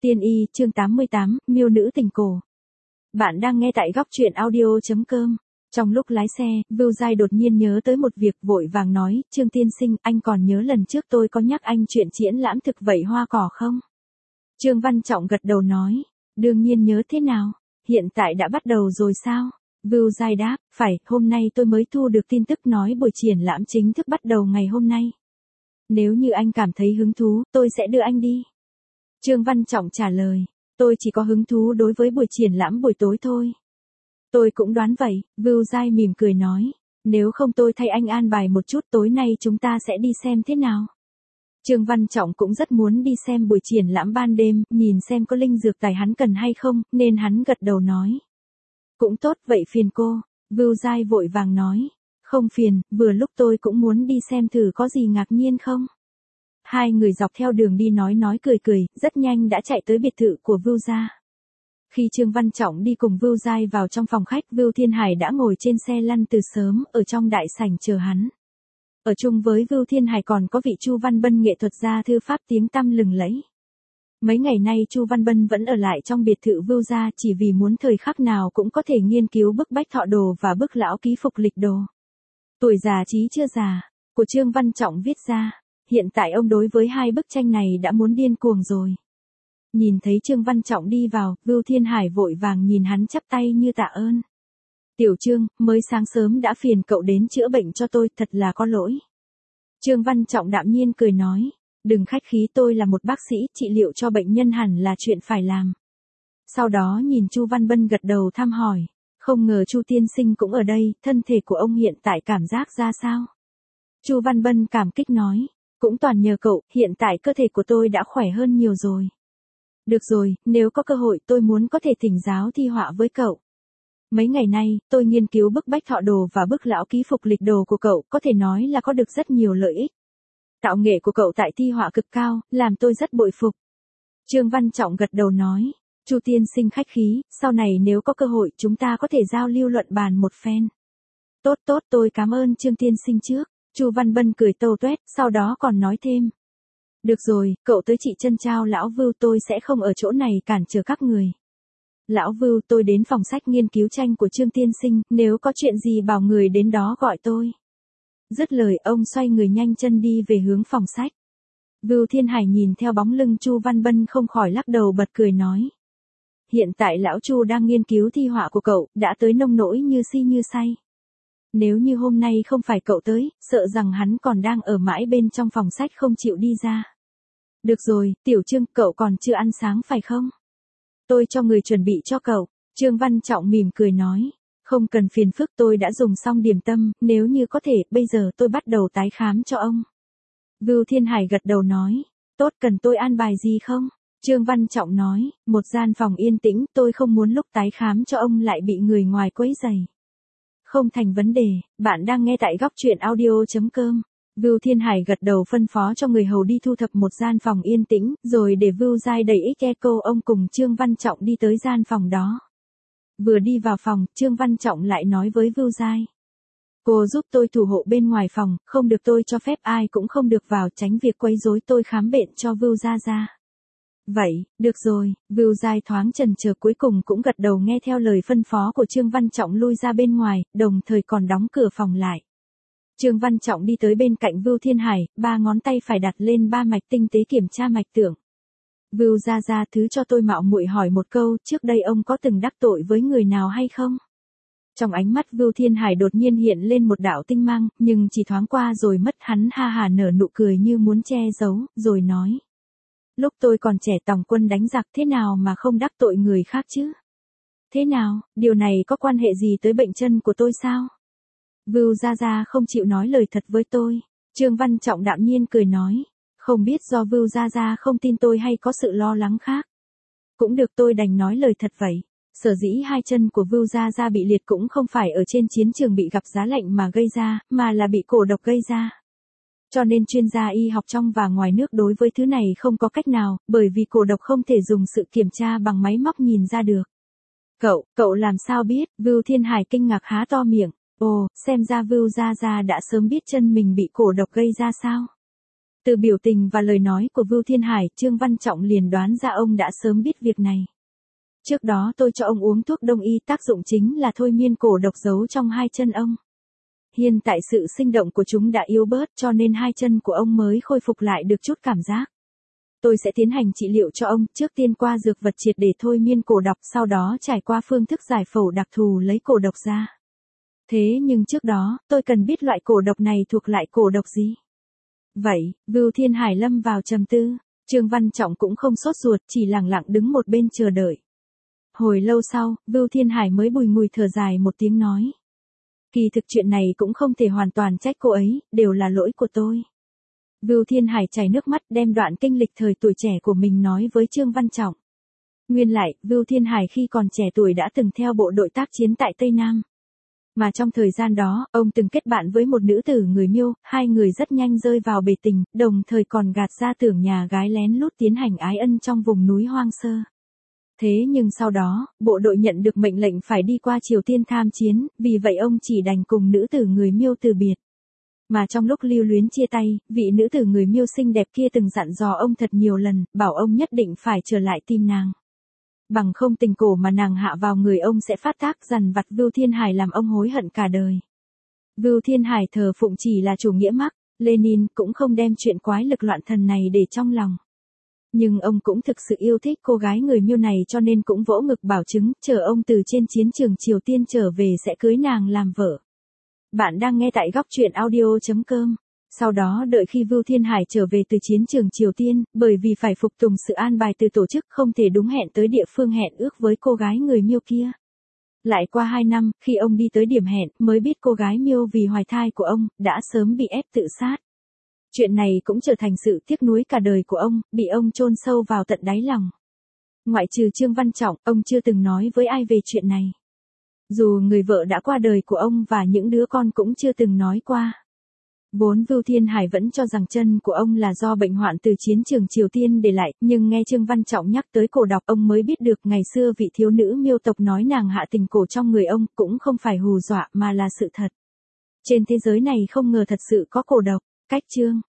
Tiên y, chương 88, miêu nữ tình cổ. Bạn đang nghe tại góc truyện audio.com. Trong lúc lái xe, Vưu Giai đột nhiên nhớ tới một việc, vội vàng nói, Trương tiên sinh, anh còn nhớ lần trước tôi có nhắc anh chuyện triển lãm thực vậy hoa cỏ không? Trương Văn Trọng gật đầu nói, đương nhiên nhớ. Thế nào? Hiện tại đã bắt đầu rồi sao? Vưu Giai đáp, phải, hôm nay tôi mới thu được tin tức nói buổi triển lãm chính thức bắt đầu ngày hôm nay. Nếu như anh cảm thấy hứng thú, tôi sẽ đưa anh đi. Trương Văn Trọng trả lời, tôi chỉ có hứng thú đối với buổi triển lãm buổi tối thôi. Tôi cũng đoán vậy, Vưu Giai mỉm cười nói, nếu không tôi thay anh an bài một chút, tối nay chúng ta sẽ đi xem thế nào. Trương Văn Trọng cũng rất muốn đi xem buổi triển lãm ban đêm, nhìn xem có linh dược tài hắn cần hay không, nên hắn gật đầu nói. Cũng tốt, vậy phiền cô. Vưu Giai vội vàng nói, không phiền, vừa lúc tôi cũng muốn đi xem thử có gì ngạc nhiên không. Hai người dọc theo đường đi nói cười, rất nhanh đã chạy tới biệt thự của Vưu gia. Khi Trương Văn Trọng đi cùng Vưu Giai vào trong phòng khách, Vưu Thiên Hải đã ngồi trên xe lăn từ sớm, ở trong đại sảnh chờ hắn. Ở chung với Vưu Thiên Hải còn có vị Chu Văn Bân, nghệ thuật gia thư pháp tiếng tăm lừng lẫy. Mấy ngày nay Chu Văn Bân vẫn ở lại trong biệt thự Vưu gia chỉ vì muốn thời khắc nào cũng có thể nghiên cứu bức bách thọ đồ và bức lão ký phục lịch đồ. Tuổi già trí chưa già, của Trương Văn Trọng viết ra. Hiện tại ông đối với hai bức tranh này đã muốn điên cuồng rồi. Nhìn thấy Trương Văn Trọng đi vào, Vưu Thiên Hải vội vàng nhìn hắn chắp tay như tạ ơn. Tiểu Trương, mới sáng sớm đã phiền cậu đến chữa bệnh cho tôi, thật là có lỗi. Trương Văn Trọng đạm nhiên cười nói, đừng khách khí, tôi là một bác sĩ, trị liệu cho bệnh nhân hẳn là chuyện phải làm. Sau đó nhìn Chu Văn Bân gật đầu thăm hỏi, không ngờ Chu tiên sinh cũng ở đây, thân thể của ông hiện tại cảm giác ra sao? Chu Văn Bân cảm kích nói, cũng toàn nhờ cậu, hiện tại cơ thể của tôi đã khỏe hơn nhiều rồi. Được rồi, nếu có cơ hội tôi muốn có thể thỉnh giáo thi họa với cậu. Mấy ngày nay, tôi nghiên cứu bức bách thọ đồ và bức lão ký phục lịch đồ của cậu, có thể nói là có được rất nhiều lợi ích. Tạo nghệ của cậu tại thi họa cực cao, làm tôi rất bội phục. Trương Văn Trọng gật đầu nói, Chu tiên sinh khách khí, sau này nếu có cơ hội chúng ta có thể giao lưu luận bàn một phen. Tốt, tôi cảm ơn Trương tiên sinh trước. Chu Văn Bân cười tâu tuét, sau đó còn nói thêm. Được rồi, cậu tới chị chân trao lão Vưu, tôi sẽ không ở chỗ này cản trở các người. Lão Vưu, tôi đến phòng sách nghiên cứu tranh của Trương tiên sinh, nếu có chuyện gì bảo người đến đó gọi tôi. Dứt lời ông xoay người nhanh chân đi về hướng phòng sách. Vưu Thiên Hải nhìn theo bóng lưng Chu Văn Bân không khỏi lắc đầu bật cười nói. Hiện tại lão Chu đang nghiên cứu thi họa của cậu, đã tới nông nỗi như si như say. Nếu như hôm nay không phải cậu tới, sợ rằng hắn còn đang ở mãi bên trong phòng sách không chịu đi ra. Được rồi, Tiểu Trương, cậu còn chưa ăn sáng phải không? Tôi cho người chuẩn bị cho cậu. Trương Văn Trọng mỉm cười nói. Không cần phiền phức, tôi đã dùng xong điểm tâm, nếu như có thể, bây giờ tôi bắt đầu tái khám cho ông. Vưu Thiên Hải gật đầu nói. Tốt, cần tôi an bài gì không? Trương Văn Trọng nói, một gian phòng yên tĩnh, tôi không muốn lúc tái khám cho ông lại bị người ngoài quấy rầy. Không thành vấn đề, bạn đang nghe tại góc truyện audio.com. Vưu Thiên Hải gật đầu phân phó cho người hầu đi thu thập một gian phòng yên tĩnh, rồi để Vưu Giai đẩy cô ông cùng Trương Văn Trọng đi tới gian phòng đó. Vừa đi vào phòng, Trương Văn Trọng lại nói với Vưu Giai. Cô giúp tôi thủ hộ bên ngoài phòng, không được tôi cho phép ai cũng không được vào, tránh việc quấy rối tôi khám bệnh cho Vưu Gia Gia. Vậy, được rồi, Vưu Giai thoáng chần chờ cuối cùng cũng gật đầu nghe theo lời phân phó của Trương Văn Trọng lui ra bên ngoài, đồng thời còn đóng cửa phòng lại. Trương Văn Trọng đi tới bên cạnh Vưu Thiên Hải, ba ngón tay phải đặt lên ba mạch tinh tế kiểm tra mạch tưởng. Vưu Gia Gia, thứ cho tôi mạo muội hỏi một câu, trước đây ông có từng đắc tội với người nào hay không? Trong ánh mắt Vưu Thiên Hải đột nhiên hiện lên một đạo tinh mang, nhưng chỉ thoáng qua rồi mất, hắn ha hà nở nụ cười như muốn che giấu, rồi nói. Lúc tôi còn trẻ tòng quân đánh giặc, thế nào mà không đắc tội người khác chứ? Thế nào, điều này có quan hệ gì tới bệnh chân của tôi sao? Vưu Gia Gia không chịu nói lời thật với tôi. Trương Văn Trọng đạm nhiên cười nói. Không biết do Vưu Gia Gia không tin tôi hay có sự lo lắng khác. Cũng được, tôi đành nói lời thật vậy. Sở dĩ hai chân của Vưu Gia Gia bị liệt cũng không phải ở trên chiến trường bị gặp giá lạnh mà gây ra, mà là bị cổ độc gây ra. Cho nên chuyên gia y học trong và ngoài nước đối với thứ này không có cách nào, bởi vì cổ độc không thể dùng sự kiểm tra bằng máy móc nhìn ra được. Cậu làm sao biết? Vưu Thiên Hải kinh ngạc há to miệng. Ồ, xem ra Vưu Gia Gia đã sớm biết chân mình bị cổ độc gây ra sao? Từ biểu tình và lời nói của Vưu Thiên Hải, Trương Văn Trọng liền đoán ra ông đã sớm biết việc này. Trước đó tôi cho ông uống thuốc đông y, tác dụng chính là thôi miên cổ độc giấu trong hai chân ông. Hiện tại sự sinh động của chúng đã yếu bớt cho nên hai chân của ông mới khôi phục lại được chút cảm giác. Tôi sẽ tiến hành trị liệu cho ông, trước tiên qua dược vật triệt để thôi miên cổ độc, sau đó trải qua phương thức giải phẫu đặc thù lấy cổ độc ra. Thế nhưng trước đó, tôi cần biết loại cổ độc này thuộc lại cổ độc gì. Vậy, Vưu Thiên Hải lâm vào trầm tư, Trương Văn Trọng cũng không sốt ruột, chỉ lặng lặng đứng một bên chờ đợi. Hồi lâu sau, Vưu Thiên Hải mới bùi ngùi thở dài một tiếng nói. Kỳ thực chuyện này cũng không thể hoàn toàn trách cô ấy, đều là lỗi của tôi. Vưu Thiên Hải chảy nước mắt đem đoạn kinh lịch thời tuổi trẻ của mình nói với Trương Văn Trọng. Nguyên lại, Vưu Thiên Hải khi còn trẻ tuổi đã từng theo bộ đội tác chiến tại Tây Nam. Mà trong thời gian đó, ông từng kết bạn với một nữ tử người Miêu, hai người rất nhanh rơi vào bể tình, đồng thời còn gạt ra tưởng nhà gái lén lút tiến hành ái ân trong vùng núi hoang sơ. Thế nhưng sau đó, bộ đội nhận được mệnh lệnh phải đi qua Triều Tiên tham chiến, vì vậy ông chỉ đành cùng nữ tử người Miêu từ biệt. Mà trong lúc lưu luyến chia tay, vị nữ tử người Miêu xinh đẹp kia từng dặn dò ông thật nhiều lần, bảo ông nhất định phải trở lại tìm nàng. Bằng không tình cổ mà nàng hạ vào người ông sẽ phát tác dằn vặt Vưu Thiên Hải làm ông hối hận cả đời. Vưu Thiên Hải thờ phụng chỉ là chủ nghĩa Mác Lênin, cũng không đem chuyện quái lực loạn thần này để trong lòng. Nhưng ông cũng thực sự yêu thích cô gái người Miêu này cho nên cũng vỗ ngực bảo chứng, chờ ông từ trên chiến trường Triều Tiên trở về sẽ cưới nàng làm vợ. Bạn đang nghe tại góc truyện audio.com. Sau đó đợi khi Vưu Thiên Hải trở về từ chiến trường Triều Tiên, bởi vì phải phục tùng sự an bài từ tổ chức không thể đúng hẹn tới địa phương hẹn ước với cô gái người Miêu kia. Lại qua 2 năm, khi ông đi tới điểm hẹn, mới biết cô gái Miêu vì hoài thai của ông, đã sớm bị ép tự sát. Chuyện này cũng trở thành sự tiếc nuối cả đời của ông, bị ông chôn sâu vào tận đáy lòng. Ngoại trừ Trương Văn Trọng, ông chưa từng nói với ai về chuyện này. Dù người vợ đã qua đời của ông và những đứa con cũng chưa từng nói qua. Vốn Vưu Thiên Hải vẫn cho rằng chân của ông là do bệnh hoạn từ chiến trường Triều Tiên để lại, nhưng nghe Trương Văn Trọng nhắc tới cổ độc ông mới biết được ngày xưa vị thiếu nữ Miêu tộc nói nàng hạ tình cổ trong người ông cũng không phải hù dọa mà là sự thật. Trên thế giới này không ngờ thật sự có cổ độc. Cách chương